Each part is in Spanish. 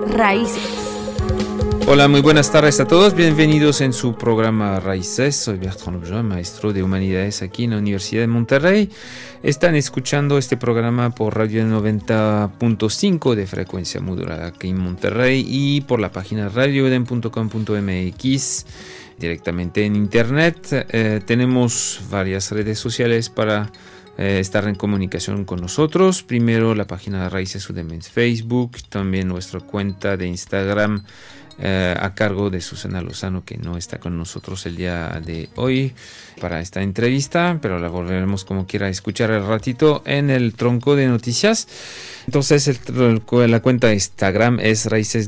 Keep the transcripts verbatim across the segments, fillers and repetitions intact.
Raíces. Hola, muy buenas tardes a todos. Bienvenidos en su programa Raíces. Soy Bertrand Objoy, maestro de Humanidades aquí en la Universidad de Monterrey. Están escuchando este programa por Radio noventa punto cinco de frecuencia modulada aquí en Monterrey y por la página radio udem punto com punto m x directamente en internet. Eh, tenemos varias redes sociales para eh, estar en comunicación con nosotros. Primero la página de Raíces UDEM en Facebook, también nuestra cuenta de Instagram Eh, a cargo de Susana Lozano, que no está con nosotros el día de hoy para esta entrevista, pero la volveremos como quiera a escuchar el ratito en el tronco de noticias. Entonces el, la cuenta de Instagram es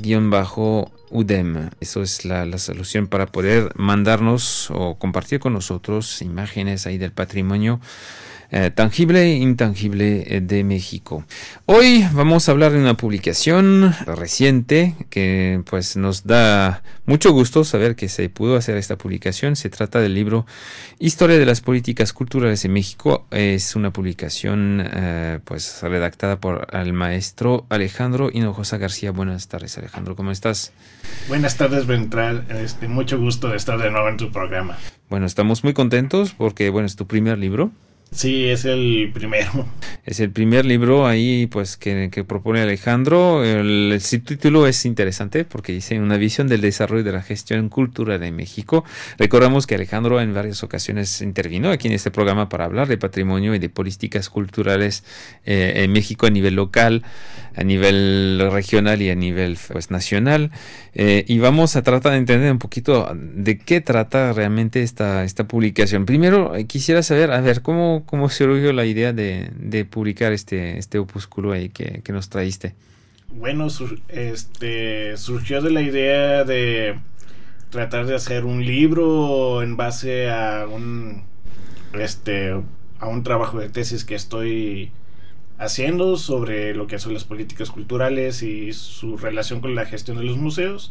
raíces-udem. Eso es la, la solución para poder mandarnos o compartir con nosotros imágenes ahí del patrimonio Eh, tangible e intangible eh, de México. Hoy vamos a hablar de una publicación reciente que pues nos da mucho gusto saber que se pudo hacer esta publicación. Se trata del libro Historia de las Políticas Culturales en México. Es una publicación eh, pues redactada por el maestro Alejandro Hinojosa García. Buenas tardes, Alejandro, ¿cómo estás? Buenas tardes, Ventral. Este, mucho gusto de estar de nuevo en tu programa. Bueno, estamos muy contentos porque bueno, es tu primer libro. Sí, es el primero. Es el primer libro ahí pues que, que propone Alejandro. El, el subtítulo es interesante porque dice una visión del desarrollo de la gestión cultural de México. Recordamos que Alejandro en varias ocasiones intervino aquí en este programa para hablar de patrimonio y de políticas culturales eh, en México a nivel local, a nivel regional y a nivel pues nacional. Eh, y vamos a tratar de entender un poquito de qué trata realmente esta, esta publicación. Primero quisiera saber, a ver, cómo ¿Cómo surgió la idea de, de publicar este, este opúsculo ahí que, que nos traíste? Bueno, sur, este, surgió de la idea de tratar de hacer un libro en base a un, este, a un trabajo de tesis que estoy haciendo sobre lo que son las políticas culturales y su relación con la gestión de los museos.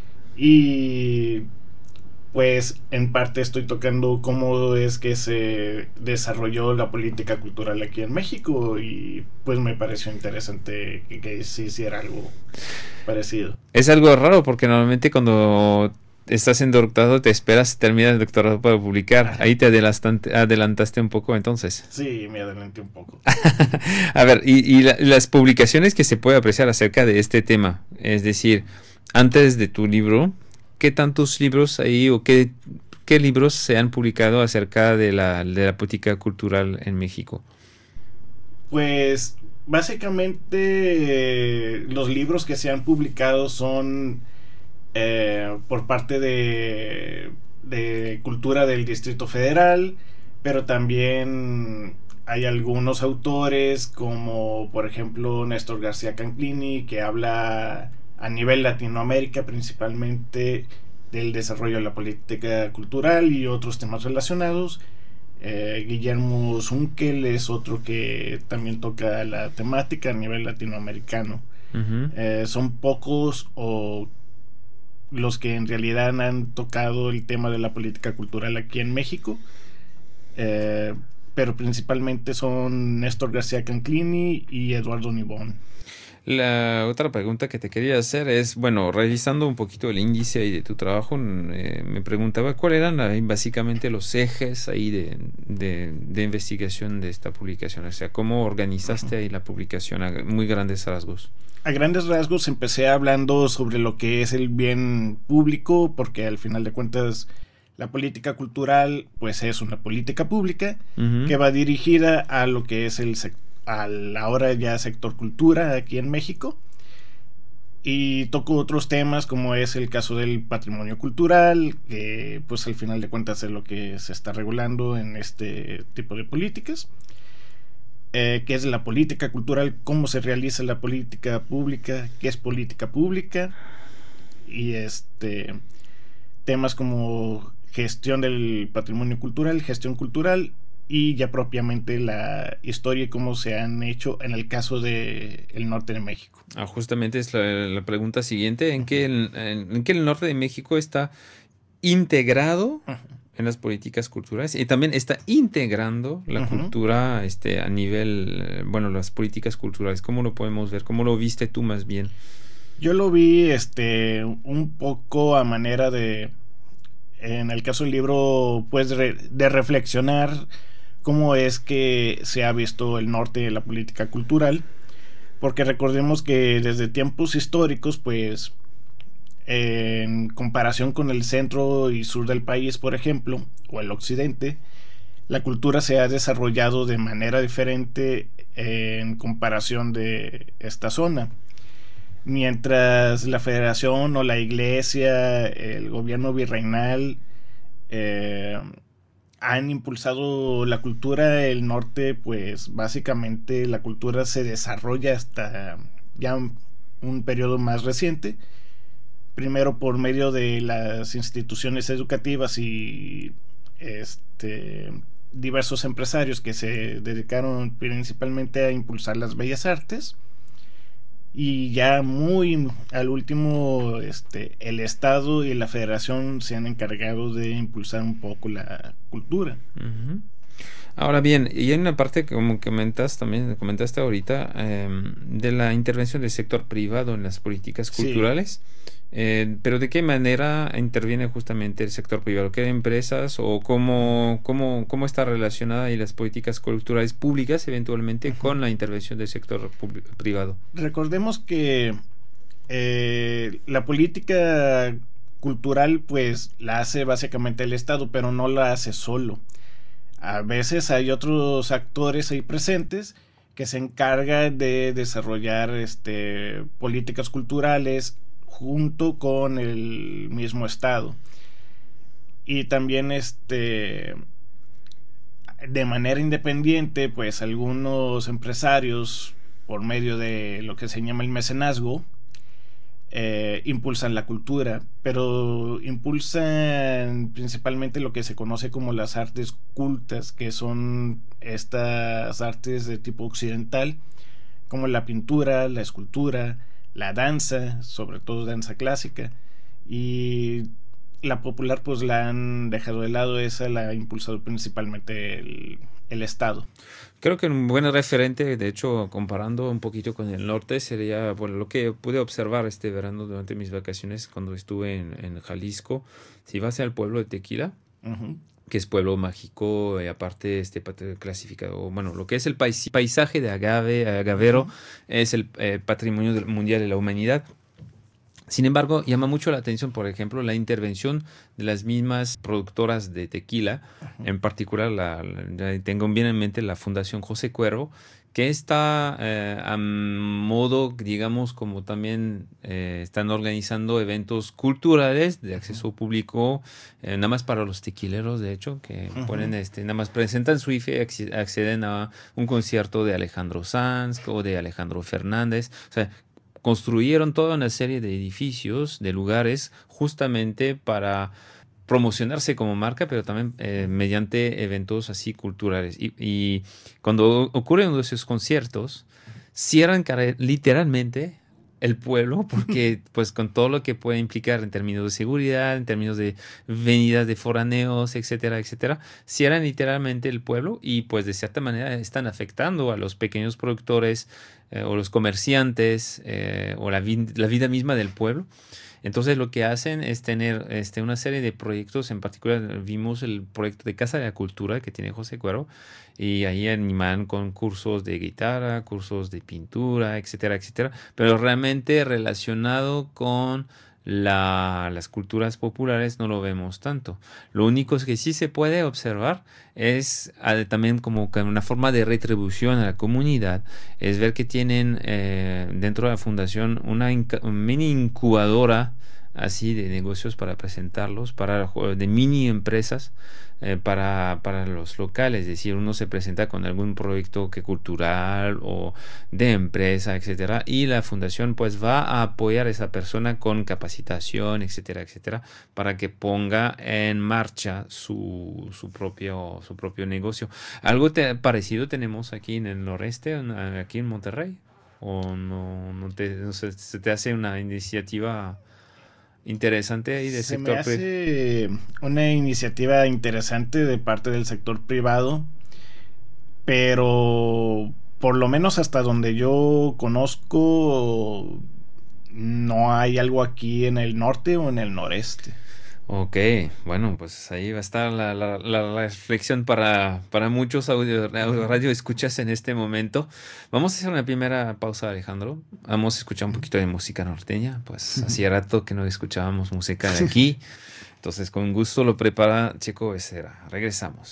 Y pues en parte estoy tocando cómo es que se desarrolló la política cultural aquí en México y pues me pareció interesante que, que se hiciera algo parecido. Es algo raro porque normalmente cuando estás en doctorado te esperas terminar el doctorado para publicar. Ahí te adelantaste, adelantaste un poco entonces. Sí, me adelanté un poco. A ver, y, y la, las publicaciones que se puede apreciar acerca de este tema, es decir, antes de tu libro, ¿qué tantos libros hay o qué, qué libros se han publicado acerca de la, de la política cultural en México? Pues básicamente eh, los libros que se han publicado son eh, por parte de, de Cultura del Distrito Federal, pero también hay algunos autores como por ejemplo Néstor García Canclini, que habla a nivel Latinoamérica principalmente del desarrollo de la política cultural y otros temas relacionados. eh, Guillermo Zunkel es otro que también toca la temática a nivel latinoamericano. Uh-huh. eh, son pocos o los que en realidad han tocado el tema de la política cultural aquí en México, eh, pero principalmente son Néstor García Canclini y Eduardo Nibón. La otra pregunta que te quería hacer es, bueno, revisando un poquito el índice ahí de tu trabajo, eh, me preguntaba cuáles eran ahí, básicamente los ejes ahí de, de, de investigación de esta publicación, o sea, cómo organizaste ahí la publicación a muy grandes rasgos. A grandes rasgos empecé hablando sobre lo que es el bien público, porque al final de cuentas la política cultural pues es una política pública uh-huh. que va dirigida a lo que es el sector, al ahora ya sector cultura aquí en México, y toco otros temas como es el caso del patrimonio cultural, que pues al final de cuentas es lo que se está regulando en este tipo de políticas, eh, que es la política cultural, cómo se realiza la política pública, qué es política pública, y este temas como gestión del patrimonio cultural, gestión cultural, y ya propiamente la historia y cómo se han hecho en el caso de el norte de México. Ah, justamente es la, la pregunta siguiente, ¿en qué, en, en qué el norte de México está integrado uh-huh. en las políticas culturales y también está integrando la uh-huh. cultura este, a nivel, bueno, las políticas culturales? ¿Cómo lo podemos ver? ¿Cómo lo viste tú más bien? Yo lo vi este un poco a manera de, en el caso del libro, pues de, de reflexionar cómo es que se ha visto el norte de la política cultural, porque recordemos que desde tiempos históricos, pues en comparación con el centro y sur del país, por ejemplo, o el occidente, la cultura se ha desarrollado de manera diferente en comparación de esta zona. Mientras la federación o la iglesia, el gobierno virreinal eh, han impulsado la cultura, el norte, pues básicamente la cultura se desarrolla hasta ya un, un periodo más reciente. Primero por medio de las instituciones educativas y este, diversos empresarios que se dedicaron principalmente a impulsar las bellas artes. Y ya muy al último, este, el Estado y la Federación se han encargado de impulsar un poco la cultura. Uh-huh. Ahora bien, y hay una parte que como comentas también, comentaste ahorita, eh, de la intervención del sector privado en las políticas culturales. Sí. Eh, pero ¿de qué manera interviene justamente el sector privado? ¿Qué empresas o cómo, cómo, cómo está relacionada y las políticas culturales públicas eventualmente uh-huh. con la intervención del sector pub- privado? Recordemos que eh, la política cultural pues la hace básicamente el Estado, pero no la hace solo. A veces hay otros actores ahí presentes que se encargan de desarrollar este, políticas culturales junto con el mismo Estado. Y también este de manera independiente, pues algunos empresarios, por medio de lo que se llama el mecenazgo, eh, impulsan la cultura, pero impulsan principalmente lo que se conoce como las artes cultas, que son estas artes de tipo occidental, como la pintura, la escultura, la danza, sobre todo danza clásica, y la popular pues la han dejado de lado. Esa la ha impulsado principalmente el, el Estado. Creo que un buen referente, de hecho, comparando un poquito con el norte, sería, bueno, lo que pude observar este verano durante mis vacaciones cuando estuve en, en Jalisco. Si vas al pueblo de Tequila, uh-huh. que es pueblo mágico, y aparte este clasificado, bueno, lo que es el pais- paisaje de agave, agavero, uh-huh. es el eh, patrimonio del, mundial de la humanidad. Sin embargo, llama mucho la atención, por ejemplo, la intervención de las mismas productoras de tequila, uh-huh. en particular, la, la, tengo bien en mente la Fundación José Cuervo, que está eh, a modo, digamos, como también eh, están organizando eventos culturales de acceso público, eh, nada más para los tequileros, de hecho, que uh-huh. ponen, este, nada más presentan su I F E y acceden a un concierto de Alejandro Sanz o de Alejandro Fernández. O sea, construyeron toda una serie de edificios, de lugares, justamente para promocionarse como marca, pero también eh, mediante eventos así culturales. Y, y cuando ocurren uno de esos conciertos, cierran literalmente el pueblo, porque pues con todo lo que puede implicar en términos de seguridad, en términos de venidas de foraneos, etcétera, etcétera, cierran literalmente el pueblo y pues de cierta manera están afectando a los pequeños productores eh, o los comerciantes eh, o la, vi- la vida misma del pueblo. Entonces lo que hacen es tener este, una serie de proyectos. En particular vimos el proyecto de Casa de la Cultura que tiene José Cuervo, y ahí animan con cursos de guitarra, cursos de pintura, etcétera, etcétera, pero realmente relacionado con la, las culturas populares no lo vemos tanto. Lo único que sí se puede observar es también como que una forma de retribución a la comunidad, es ver que tienen eh, dentro de la fundación una inca- mini incubadora así de negocios para presentarlos, para de mini empresas eh, para, para los locales. Es decir, uno se presenta con algún proyecto que cultural o de empresa, etcétera, y la fundación pues va a apoyar a esa persona con capacitación, etcétera, etcétera, para que ponga en marcha su, su propio su propio negocio. Algo te, parecido tenemos aquí en el noreste, aquí en Monterrey, o no, no, te, no se, se te hace una iniciativa interesante ahí de Se sector me hace pri- una iniciativa interesante de parte del sector privado, pero por lo menos hasta donde yo conozco no hay algo aquí en el norte o en el noreste. Ok, bueno, pues ahí va a estar la, la, la reflexión para, para muchos audio, radio escuchas en este momento. Vamos a hacer una primera pausa, Alejandro. Vamos a escuchar un poquito de música norteña, pues hacía rato que no escuchábamos música de aquí. Entonces, con gusto lo prepara Checo Becerra. Regresamos.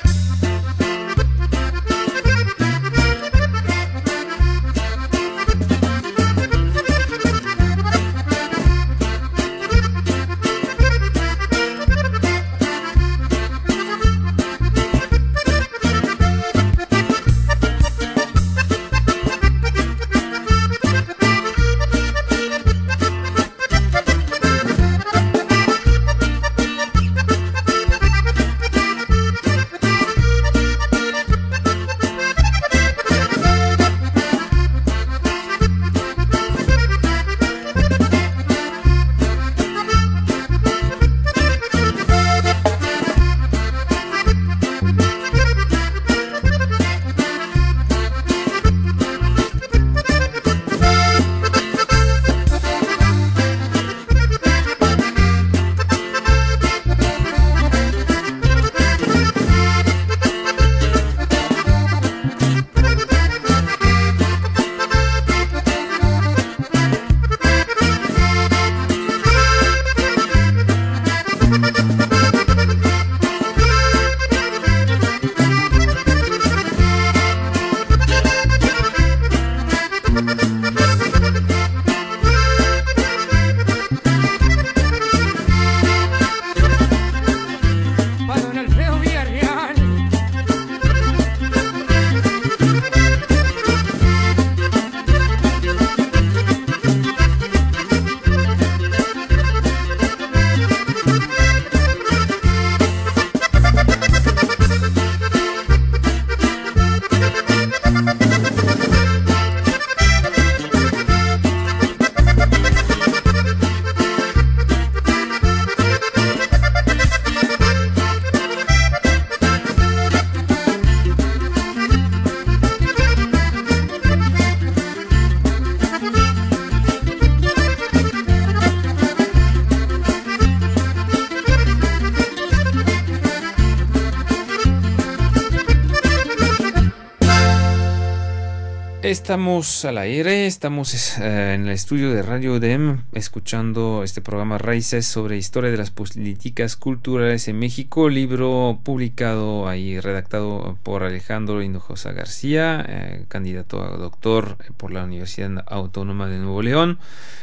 Estamos al aire, estamos eh, en el estudio de Radio U D E M escuchando este programa Raíces sobre historia de las políticas culturales en México, libro publicado ahí, redactado por Alejandro Hinojosa García, eh, candidato a doctor por la Universidad Autónoma de Nuevo León,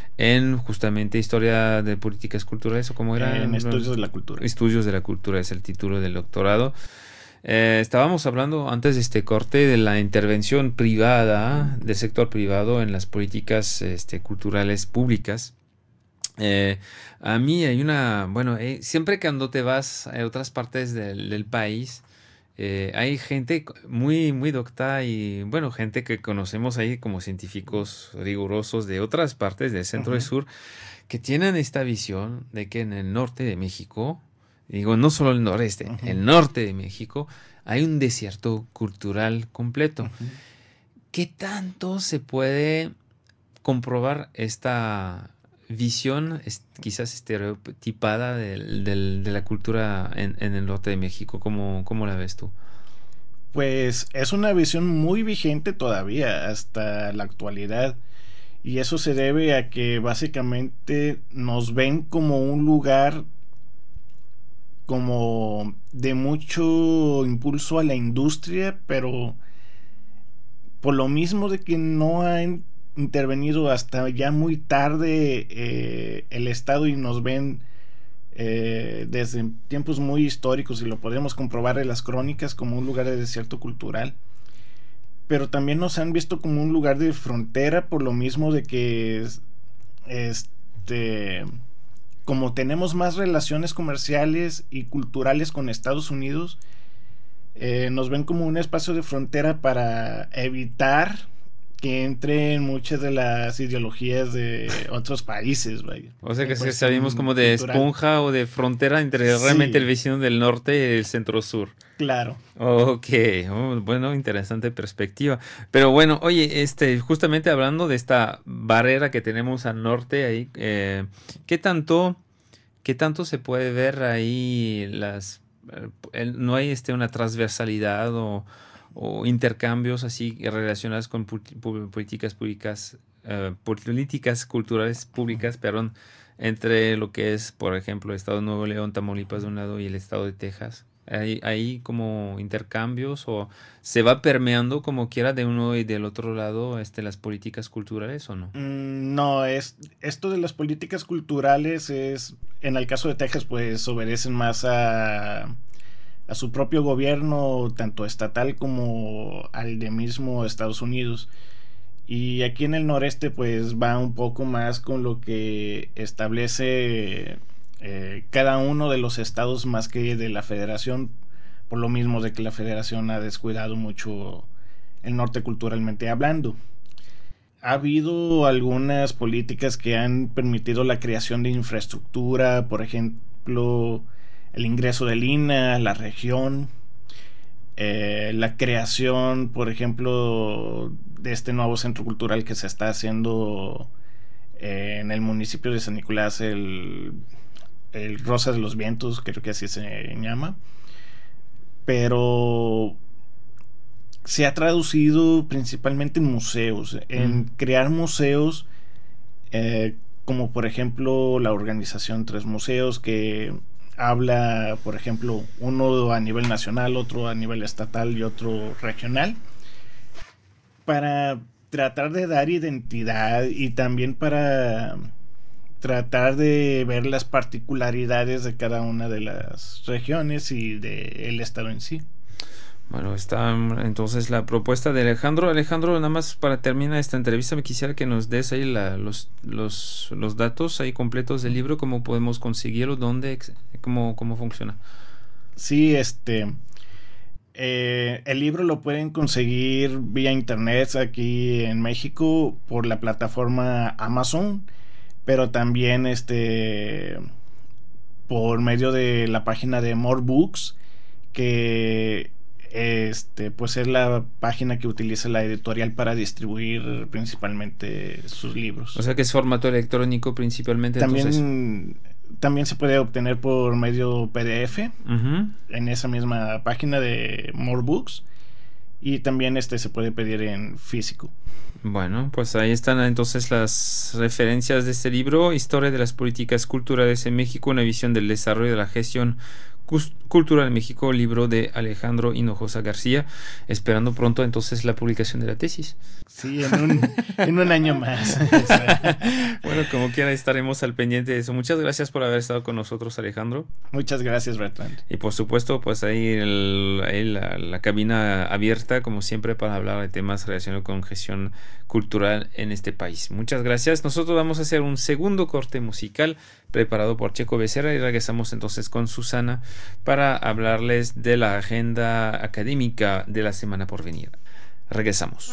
en justamente historia de políticas culturales, ¿o cómo era? En estudios de la cultura. Estudios de la cultura es el título del doctorado. Eh, estábamos hablando antes de este corte de la intervención privada, del sector privado en las políticas este, culturales públicas. Eh, a mí hay una, bueno, eh, siempre cuando te vas a otras partes del, del país, eh, hay gente muy, muy docta y, bueno, gente que conocemos ahí como científicos rigurosos de otras partes del centro uh-huh. y sur, que tienen esta visión de que en el norte de México, digo, no solo el noreste, uh-huh. el norte de México, hay un desierto cultural completo. Uh-huh. ¿Qué tanto se puede comprobar esta visión es, quizás estereotipada del, del, de la cultura en, en el norte de México? ¿Cómo, cómo la ves tú? Pues es una visión muy vigente todavía hasta la actualidad. Y eso se debe a que básicamente nos ven como un lugar como de mucho impulso a la industria, pero por lo mismo de que no han intervenido hasta ya muy tarde eh, el Estado y nos ven eh, desde tiempos muy históricos, y lo podemos comprobar en las crónicas, como un lugar de desierto cultural, pero también nos han visto como un lugar de frontera, por lo mismo de que este como tenemos más relaciones comerciales y culturales con Estados Unidos, eh, nos ven como un espacio de frontera para evitar que entre en muchas de las ideologías de otros países, vaya. O sea que Pues, salimos como de cultural. esponja o de frontera entre Sí. realmente el vecino del norte y el centro sur. Claro. Ok, oh, bueno, interesante perspectiva. Pero bueno, oye, este, justamente hablando de esta barrera que tenemos al norte ahí, eh, ¿qué tanto, qué tanto se puede ver ahí las, eh, el- no hay este una transversalidad o, o intercambios así relacionados con pu- pu- políticas públicas, eh, políticas culturales públicas, perdón, entre lo que es, por ejemplo, el estado de Nuevo León, Tamaulipas de un lado y el estado de Texas? ¿Hay, hay como intercambios o se va permeando como quiera de uno y del otro lado este, las políticas culturales o no? Mm, No, es esto de las políticas culturales es, en el caso de Texas, pues obedecen más a, a su propio gobierno, tanto estatal como al de mismo Estados Unidos. Y aquí en el noreste, pues va un poco más con lo que establece eh, cada uno de los estados más que de la federación, por lo mismo de que la federación ha descuidado mucho el norte culturalmente hablando. Ha habido algunas políticas que han permitido la creación de infraestructura, por ejemplo, el ingreso del I N A a la región, eh, la creación, por ejemplo, de este nuevo centro cultural que se está haciendo eh, en el municipio de San Nicolás, el, el Rosa de los Vientos, creo que así se llama. Pero se ha traducido principalmente en museos, en Mm. crear museos, eh, como por ejemplo la organización Tres Museos, que habla, por ejemplo, uno a nivel nacional, otro a nivel estatal y otro regional, para tratar de dar identidad y también para tratar de ver las particularidades de cada una de las regiones y del estado en sí. Bueno, está mm, entonces la propuesta de Alejandro. Alejandro, nada más para terminar esta entrevista, me quisiera que nos des ahí la, los, los, los datos ahí completos del libro, cómo podemos conseguirlo, dónde, ex- cómo, cómo funciona. Sí, este... eh, el libro lo pueden conseguir vía internet aquí en México por la plataforma Amazon, pero también este por medio de la página de More Books, que este pues es la página que utiliza la editorial para distribuir principalmente sus libros. O sea que es formato electrónico principalmente. También Entonces, también se puede obtener por medio P D F ujú. en esa misma página de More Books, y también este se puede pedir en físico. Bueno, pues ahí están entonces las referencias de este libro, Historia de las políticas culturales en México, una visión del desarrollo de la gestión cus- cultural en México, libro de Alejandro Hinojosa García, esperando pronto entonces la publicación de la tesis. Sí, en un, en un año más. Bueno, como quiera estaremos al pendiente de eso. Muchas gracias por haber estado con nosotros, Alejandro. Muchas gracias, Bertrand. Y por supuesto, pues ahí, el, ahí la, la cabina abierta, como siempre, para hablar de temas relacionados con gestión cultural en este país. Muchas gracias. Nosotros vamos a hacer un segundo corte musical preparado por Checo Becerra y regresamos entonces con Susana para hablarles de la agenda académica de la semana por venir. Regresamos.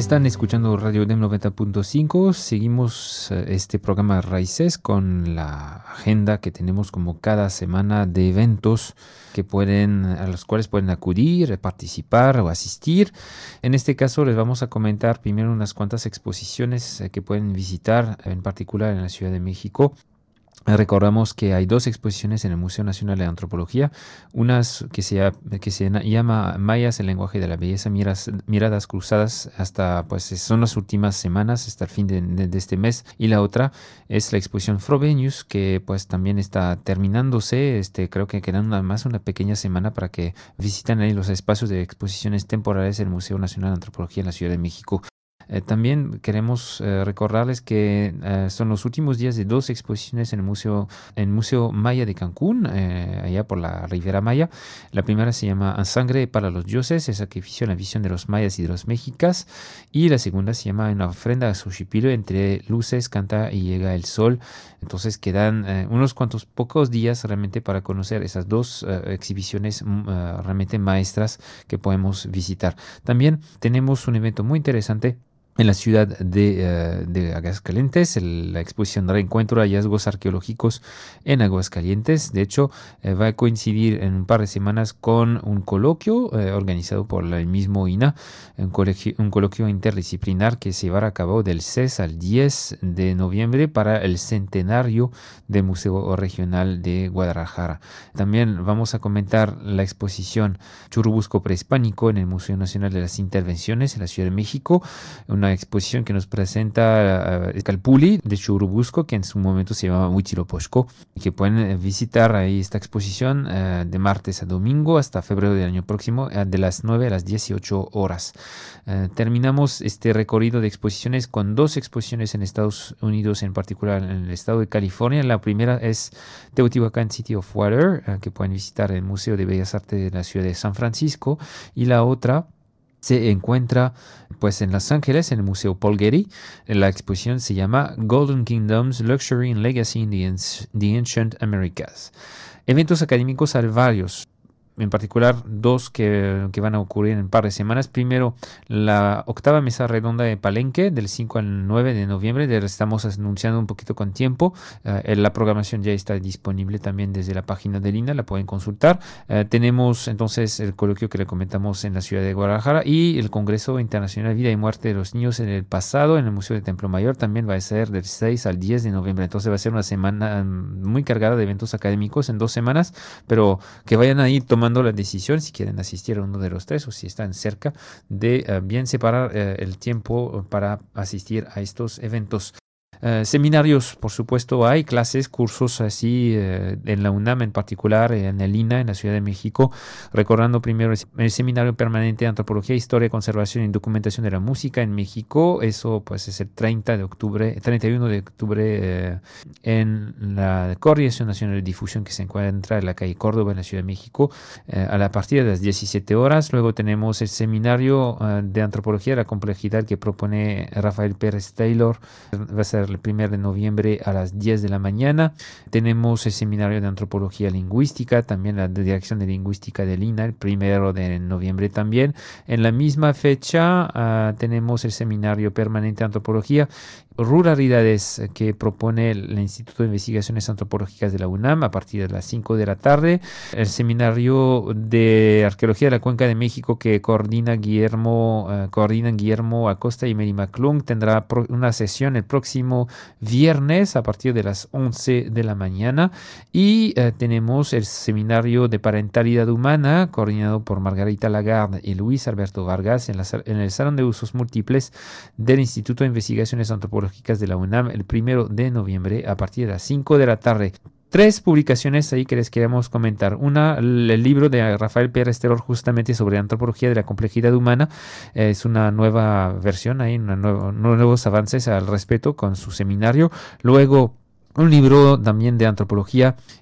Están escuchando Radio UDEM noventa punto cinco. Seguimos este programa Raíces con la agenda que tenemos como cada semana de eventos que pueden, a los cuales pueden acudir, participar o asistir. En este caso les vamos a comentar primero unas cuantas exposiciones que pueden visitar, en particular en la Ciudad de México. Recordamos que hay dos exposiciones en el Museo Nacional de Antropología, una que se, que se llama Mayas, el lenguaje de la belleza, miras, miradas cruzadas, hasta pues son las últimas semanas, hasta el fin de, de, de este mes, y la otra es la exposición Frobenius, que pues también está terminándose. Este, creo que quedan nada más una pequeña semana para que visiten ahí los espacios de exposiciones temporales del Museo Nacional de Antropología en la Ciudad de México. Eh, también queremos eh, recordarles que eh, son los últimos días de dos exposiciones en el Museo, en el Museo Maya de Cancún, eh, allá por la Riviera Maya. La primera se llama En sangre para los dioses, el sacrificio en la visión de los mayas y de los mexicas. Y la segunda se llama Una ofrenda a Xochipilco, entre luces canta y llega el sol. Entonces quedan eh, unos cuantos pocos días realmente para conocer esas dos eh, exhibiciones uh, realmente maestras que podemos visitar. También tenemos un evento muy interesante en la ciudad de, uh, de Aguascalientes, el, la exposición Reencuentro, hallazgos arqueológicos en Aguascalientes. De hecho, eh, va a coincidir en un par de semanas con un coloquio eh, organizado por el mismo I N A, un coloquio, un coloquio interdisciplinar que se llevará a cabo del seis al diez de noviembre para el centenario del Museo Regional de Guadalajara. También vamos a comentar la exposición Churubusco Prehispánico en el Museo Nacional de las Intervenciones en la Ciudad de México, una exposición que nos presenta uh, Calpulli de Churubusco, que en su momento se llamaba Huitzilopochtli, y que pueden visitar ahí esta exposición uh, de martes a domingo hasta febrero del año próximo, uh, de las nueve a las dieciocho horas. Uh, terminamos este recorrido de exposiciones con dos exposiciones en Estados Unidos, en particular en el estado de California. La primera es Teotihuacán City of Water, uh, que pueden visitar el Museo de Bellas Artes de la ciudad de San Francisco, y la otra se encuentra pues en Los Ángeles, en el Museo Paul Getty. La exposición se llama Golden Kingdoms, Luxury and Legacy in the, the Ancient Americas. Eventos académicos hay varios, en particular dos que, que van a ocurrir en un par de semanas. Primero, la octava mesa redonda de Palenque, del cinco al nueve de noviembre. Estamos anunciando un poquito con tiempo. Uh, la programación ya está disponible también desde la página del I N A, la pueden consultar. Uh, tenemos entonces el coloquio que le comentamos en la ciudad de Guadalajara, y el Congreso Internacional Vida y Muerte de los Niños en el pasado en el Museo de Templo Mayor también va a ser del seis al diez de noviembre. Entonces va a ser una semana muy cargada de eventos académicos en dos semanas, pero que vayan ahí tomando la decisión si quieren asistir a uno de los tres o si están cerca de uh, bien separar uh, el tiempo para asistir a estos eventos. Uh, seminarios, por supuesto, hay clases, cursos así uh, en la UNAM en particular, en el I N A, en la Ciudad de México. Recordando primero el Seminario Permanente de Antropología, Historia, Conservación y Documentación de la Música en México. Eso pues es el treinta de octubre, treinta y uno de octubre uh, en la Coordinación Nacional de Difusión, que se encuentra en la calle Córdoba, en la Ciudad de México, uh, a la partir de las diecisiete horas. Luego tenemos el Seminario uh, de Antropología, la complejidad, que propone Rafael Pérez Taylor. Va a ser el primero de noviembre a las diez de la mañana. Tenemos el Seminario de Antropología Lingüística, también la Dirección de Lingüística del I N A, el primero de noviembre también. En la misma fecha uh, tenemos el Seminario Permanente de Antropología Ruralidades, que propone el Instituto de Investigaciones Antropológicas de la UNAM a partir de las cinco de la tarde. El Seminario de Arqueología de la Cuenca de México, que coordina Guillermo, uh, coordinan Guillermo Acosta y Mary McClung, tendrá pro- una sesión el próximo viernes a partir de las once de la mañana. Y uh, tenemos el Seminario de Parentalidad Humana, coordinado por Margarita Lagarde y Luis Alberto Vargas, en, la, en el Salón de Usos Múltiples del Instituto de Investigaciones Antropológicas de la UNAM, el primero de noviembre a partir de las cinco de la tarde. Tres publicaciones ahí que les queremos comentar. Una, el libro de Rafael Pérez Taylor, justamente sobre antropología de la complejidad humana. Es una nueva versión, hay una nueva, nuevos avances al respecto con su seminario. Luego, un libro también de antropología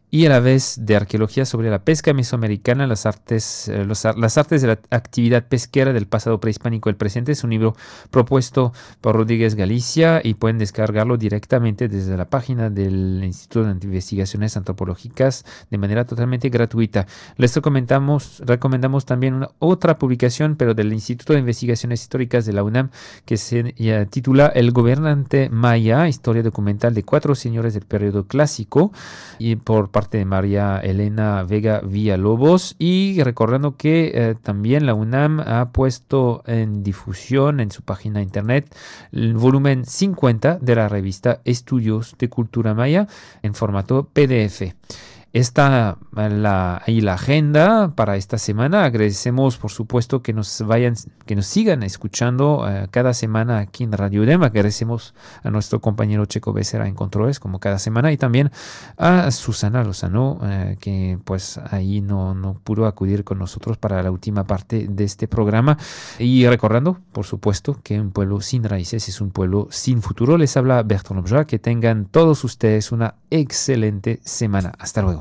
y a la vez de arqueología sobre la pesca mesoamericana, las artes, eh, los, las artes de la actividad pesquera del pasado prehispánico y el presente. Es un libro propuesto por Rodríguez Galicia y pueden descargarlo directamente desde la página del Instituto de Investigaciones Antropológicas de manera totalmente gratuita. Les recomendamos, recomendamos también una otra publicación, pero del Instituto de Investigaciones Históricas de la UNAM, que se eh, titula El gobernante maya, historia documental de cuatro señores del periodo clásico, y por parte de María Elena Vega Villalobos. Y recordando que eh, también la UNAM ha puesto en difusión en su página internet el volumen cincuenta de la revista Estudios de Cultura Maya en formato P D F. Está la, ahí la agenda para esta semana. Agradecemos, por supuesto, que nos vayan, que nos sigan escuchando uh, cada semana aquí en Radio UDEM. Agradecemos a nuestro compañero Checo Becerra en controles, como cada semana, y también a Susana Lozano, uh, que pues ahí no, no pudo acudir con nosotros para la última parte de este programa. Y recordando, por supuesto, que un pueblo sin raíces es un pueblo sin futuro. Les habla Bertrand Lobjoy. Que tengan todos ustedes una excelente semana. Hasta luego.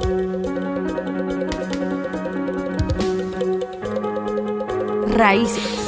Raíces.